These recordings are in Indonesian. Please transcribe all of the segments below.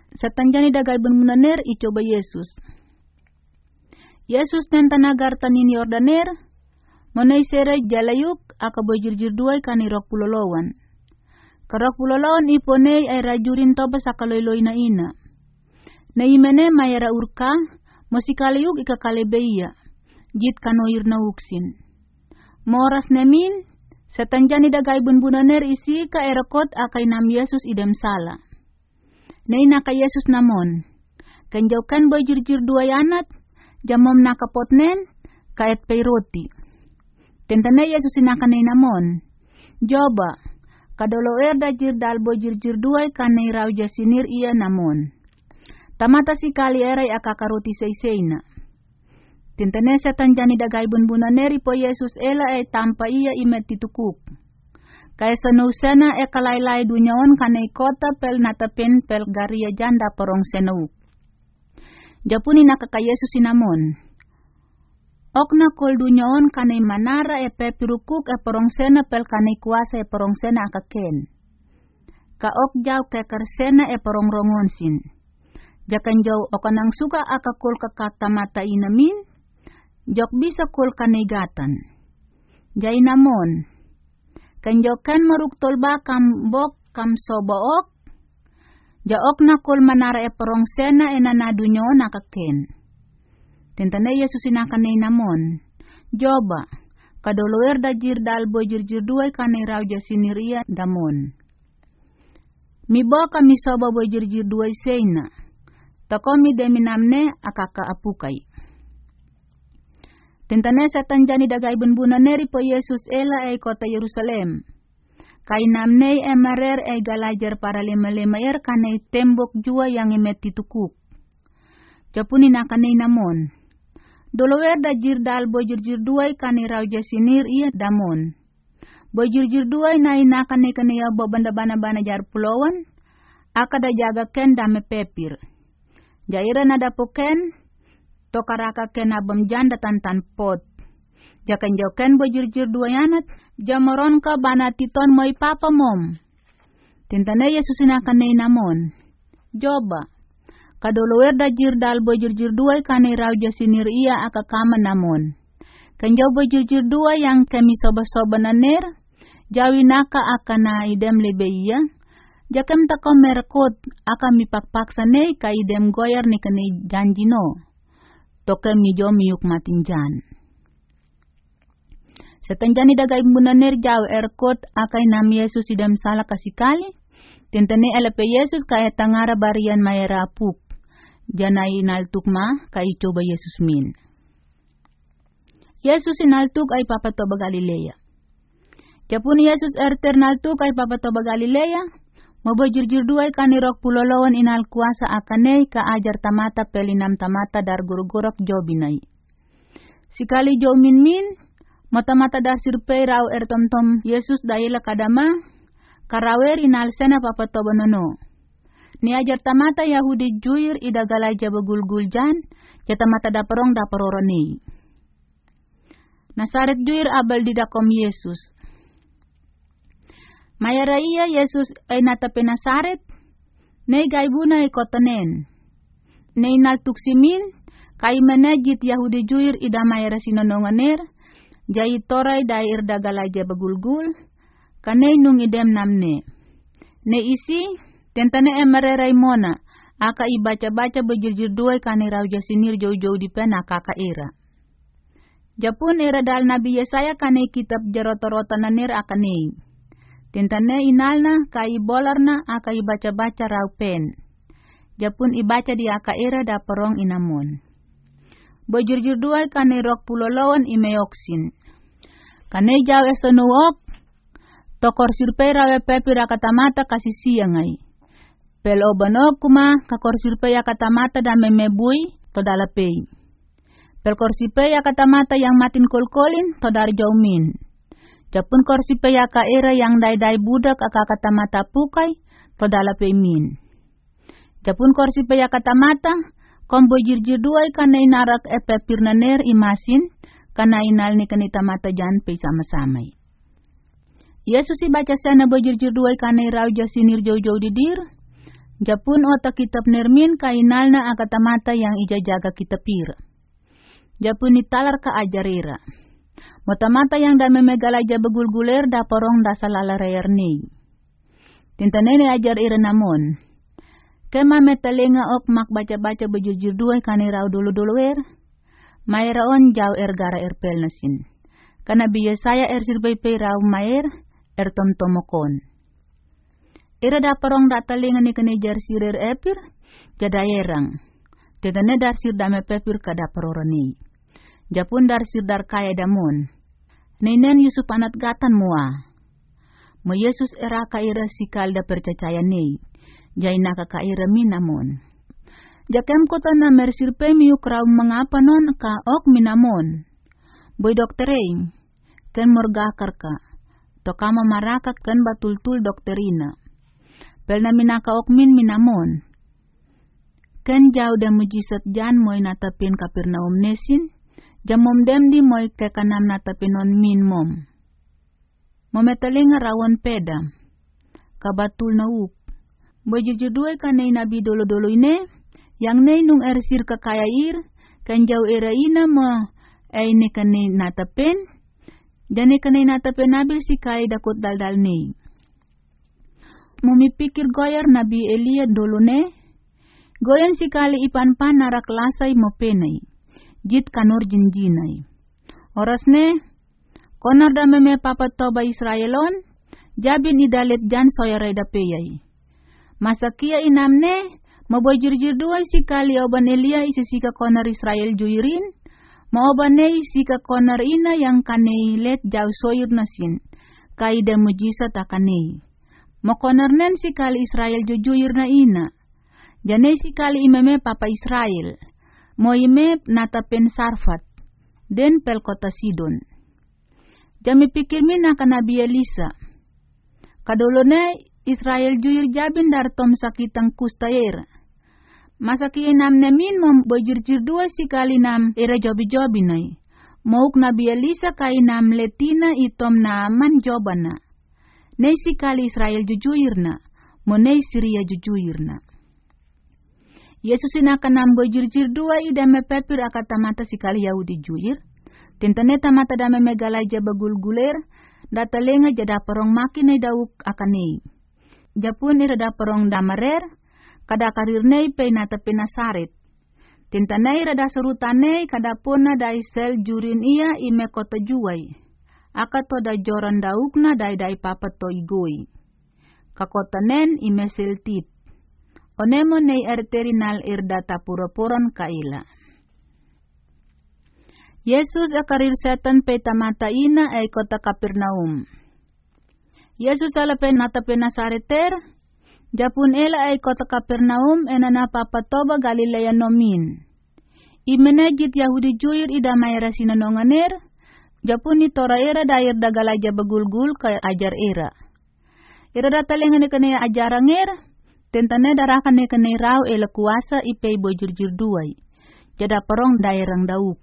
Satanjani dagai benunaner icoba Yesus. Yesus nenta nagar tanin Yordaner, monai sere jalayuk aka bojirjir duai kani rok pulolowan. Karok pulolowan iponei ay rajurin toba sakaloy na ina. Na imene mayara urka, mosikalayuk ika kalebeia, jit kanoir na uksin. Moras nemin, satanjani dagai bunbunaner isi ka erakot akay nam Yesus idem sala. Nay naka Yesus namon, kanjaukan bojirjir duay anat, jamom nakapotnen, kaet pay roti. Tentane Yesus inakanay namon, joba, kadoloer dajir dal bojirjir duay kanay raw jasinir iya namon. Tamata si kali eray akakaroti seisena. Tentane satanjani dagai bunbunaneri po Yesus ela ay tampa iya imet titukuk. Kaya sanusena e kalaylay dunyaon kanay kota pel natapen pel garia janda porong senauk. Japuni nakaka Yesus sinamon. Ok na kol dunyaon kanay manara e pepirukuk e porong sena pel kanay kuasa e porong sena akaken. Ka ok jaw ke kersena e porong rongonsin. Jakan jaw okanang suka akakul kakata mata inamin. Jok bisa kul kanay gatan. Jay namon. Kanjokan maruktol ba kambok kam sobook, jaok na kul manara e porong sena e nanadunyo nakaken. Tentane Yesus inakanay namon, joba, kadoloer dajir dal bojirjir duay kanay raw jasiniria damon. Mibo kami soba bojirjir duay sena, takomi deminamne akaka apukay. Tentane satanjani dagai bunbunaneri po Yesus ela ay kota Yerusalem. Kay namnei emarer ay galajar para lima-limayer kanay tembok jua yang imet titukuk. Japuni nakanay namon. Dolower dajir dal bojirjir duay kanay raw jasinir iya damon. Bojirjir duay na inakanay kanaya bobanda bana-bana jar pulawan. Akada jaga ken dame pepir. Jaira nadapoken. Tokaraka kenabam janda tantan pot. Jakan joken bojirjir duayanat, jamoron ka banatiton moy papa mom. Tintane Yesus inakanay namon. Joba, kadolower dajir dal bojirjir duay kanay raw jasinir iya akakama namon. Kanjaw bojirjir duay yang kami soba-soba naner, jawi naka akana idem lebe iya. Jakam tako merkot akami pakpaksanay ka idem goyar ni kanay janjino. Toke mijo miyuk matingjan. Satanjani dagai bunaner jaw erkot akay nam Yesus idam salah kasikali. Tentane elepe Yesus kaya tangara barian mayera apuk. Janay inaltuk ma kay coba Yesus min. Yesus inaltuk ay papatoba Galilea. Japun Yesus naltuk ay papatoba Galilea. Mabojirjir duay kanirok pulolawan inal kuasa akanay ka ajar tamata pelinam tamata dar gurugurok jobinay. Sikali jo min, mata-mata dar sirpay raw tomtom Yesus dayela kadama, karawer inal sena papatoba nono. Ni ajar tamata Yahudi juir idagalay jabagulguljan, jatamata daparong daparoroni. Nasaret juir abal didakom Yesus. Mayara iya Yesus ay natape Nasaret, nay gaibuna ay kotanen. Nay naltuksimin, kay manajit Yahudi juir ida mayara sinononganer, jay toray dair dagalay bagulgul, kanay nung idem namne. Ne isi, tentane emereray mona, aka ibaca-baca bejirjir duay kanay raw jasinir jow-jow di pena kakaira. Japun era dal Nabi Yesaya kanay kitab jarota-rota nanir akanay. Tentane inalna kai bolarna aka ibaca-baca raw pen. Japun ibaca di aka era da perong inamon. Bojirjir duay kanay rok pulolawan imeoksin. Kanay jaw esonuok, tokor sirpay raw pepira katamata kasisiyangay. Pel obanok kuma kakor sirpay katamata da memebui to dalapay. Pel korsipay katamata yang matin kolkolin to dar jaumin. Japun korsipay ka era yang day-day budak katamata pukay to dalapay min. Japun korsipay katamata kombo jirjir duay kanay narak pepir naner imasin kanay inal ni kanitamata jan pay sama-samay. Yesus ibaca sana bojirjir duay kanay raw jasinir jow-jow didir. Japun otak kitab nermin kainalna akatamata yang ija jaga kitab ira. Japun italar ka ajarira. Motamata yang da memegala ija begulguler da porong da salala rayar ni. Tintanene ajar ira namon. Kema metalenga ok mak baca-baca bejujur dua kanirau dulu-duluer. Mairaon jauh gara pel nasin. Karena biya saya sirbai rau maer tomtomokon. Ira da parong da talenga ni kene jar sirer epir jadayerang. Tetane dar sir dame pepir kada parorani. Japun dar sir dar kaya damon. Nenen Yusuf anat gatan mua. Mo Yesus era kaira sikal da percaya ni. Jaina ka kaira minamon. Jakem kota na mersirpe miuk rau mengapa non ka ok minamon. Boy doktereng. Ken morgakar ka. Tokama maraka ken batul-tul dokterina. Pel na minaka ok minamon. Ken jauh da mujizat jan moy natapin Kapernaum nesin. Jamom dem di moy kekanam natapinon min mom. Mometalinga rawon peda. Kabatul na up. Boy jujudue kanay nabi dolo-dolo ine. Yang nay nung ersir kakayair. Kan jauh era ina mo. Ay ni kanay natapin. Jani kanay natapin nabil si kay dakot daldal ni. Mumipikir goyar nabi Elia dolo ne. Goyan si kali ipan-pan narak lasay mo penay. Jit kanor jinjinay. Oras ne. Konar da meme papatoba Israelon. Jabin idalit jan soyaray da peyay. Masakia inam ne. Maboy-jir-jir duay si kali oban Elia isisika konar Israel juirin. Maobanay sika konar ina yang kanay let jauh soyur nasin. Kaida mujizat akanay. Makonar nen si kali Israel jujuyur na ina. Janay si kali imeme papa Israel. Mo ime natapen Sarfat. Den pel kota Sidon. Jami pikir mina ka Nabi Elisa. Kadolone Israel juyur jabin dar tom sakitang kustayer. Masa kiye nam nemin mom bojir-jir dua si kali nam era jobi-jobi nai. Mauk Nabi Elisa kai nam letina itom naman jobana. Nei si kali Israel jujuyirna. Mo nei Syria jujuyirna. Yesus inakan nam bojir-jir dua idame pepir akatamata si kali Yahudi juyir. Tintane tamata dame megalai jaba gulguler. Datalenga jada porong makin ay dauk akanei. Japun ira da porong damarer. Kada karirnei pe nata penasaret. Tintanai rada serutanei kada puna dai sel jurin ia ime kota juai. Aka to da joran daukna dai papa to igoi. Kakota nen ime seltit. Onemo nei arterinal irdata pura-puron kaila. Yesus akarir setan pe tamata ina ay kota Kapernaum. Yesus ala pe nata penasareter. Japun ela ay kota Kapernaum enana papatoba Galilea nomin. Imenejit Yahudi juir ida mayra sinanonganer. Japun itora era dair dagalaja begulgul kaya ajar era. Era datalengan ikane ajaranger. Tentane darakan ikane rau ela kuasa ipei bojurjur duai. Jada perong daerang dauk.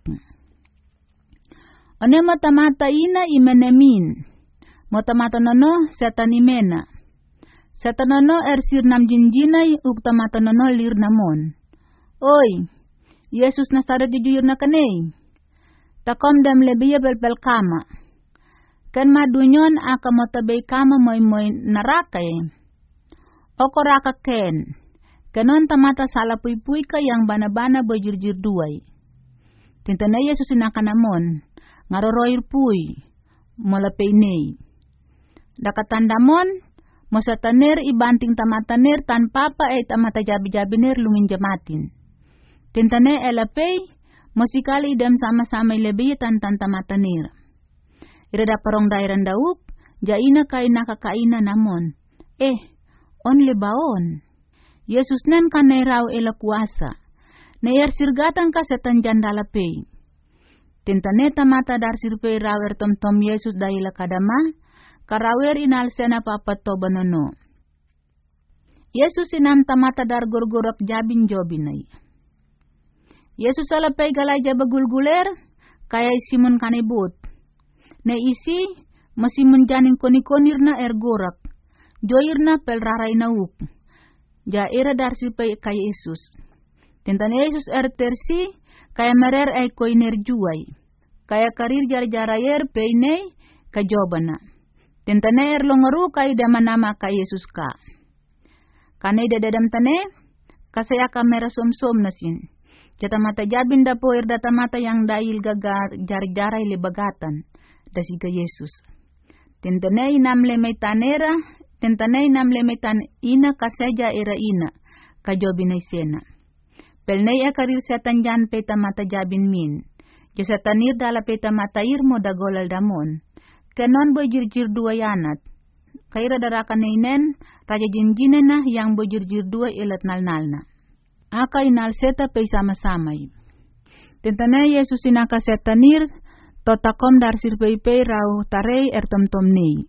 One mata-mata ina imenemin. Mata-mata nono setan imena. Satanono ersir nam jinjinay uktamata nono lir namon. Oy, Yesus Nasaret jujur na kanay. Takom dam lebiya belpel kama. Kan madunyon aka motabay kama moy narakay. Oko raka ken. Kanon tamata salapuy-puy ka yang bana-bana bojurjur duay. Tintanay Yesus inakanamon. Ngaroroyir puy. Molapay ney. Dakatandamon. Mosa taner ibanting tamataner tanpa pa ay tamata jabi-jabiner lungin jamatin. Tintane elapay, mosikali idam sama-sama ilebih tan tamataner. Irada parong dairan dauk, jaina kay nakakaina namon. Only baon. Yesus nen kanay raw ela kuasa. Nayer sirgatan ka setan jandalapay. Tintane tamata dar sirpay raw tom Yesus dahila kadama. Karawer inal sena papatoba nono. Yesus inam tamata dar gorgorak jabin jobinay. Yesus alapay galay jaba gulguler, kaya Simon kanibut. Na isi, masimun janing konikonir na ergorak. Joyir na pel raray na up. ja ira dar sirpay kay Yesus. Tintan Yesus tersi kaya merer ay koiner juay. Kaya karir jar-jarayer peinay kajobana. Tintan longaru kay damanama kay Yesus ka. Kanay dadadam tane kasaya kamera som-som nasin. Jata mata jabin da po data mata yang dail gaga jar-jaray libagatan dasiga Yesus. Tintanay namle may tanera, tintanay namle may tan ina kaseja ira ina, kajobi na sena. Pelnay akarir setan jan peta mata jabin min, jasa tanir dala peta mata irmo da golal damon, kenon bojirjir dua yanat, kaira darakan inen, raja jinjinena yang bojirjir dua ilat nal-nalna. Aka inal seta pay sama-samay. Tintanay Yesus inaka setanir, totakom dar sirpay-pay raw tarey tom-tom nei.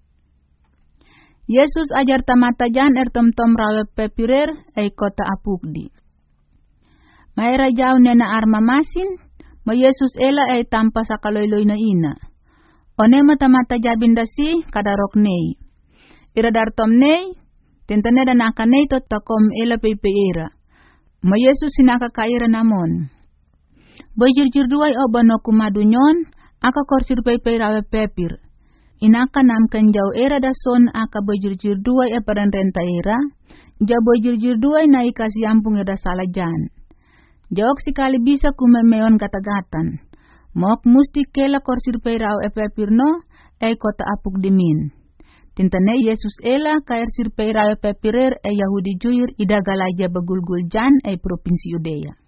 Yesus ajar tamatajan tom-tom raw pepirer ay kota apugdi. Mayra jaw nena arma masin, ma Yesus ela ay tampa sa kaloyloy na ina. One matamata-jabin dasi kadarok nei. Iradar tom nei, tintane danaka nei totakom ela pay-payera. Ma Yesus sinakakaira namon. Bojirjir duay o bano kumadunyon, aka korsir pay rawe pepir. Inaka nam kanjaw era da son aka bojirjir duay e paran renta era, ja bojirjir duay na ikasi ampung era salajan. Jawak sikali bisa kumemeon katagatan. Mok musti kela korsir pay rawe pepir no, ay kota apuk dimin. Tintane Yesus ela kair sir pay rawe pepirer e Yahudi juir idagalaja bagulgul jan ay provinsi Yudea.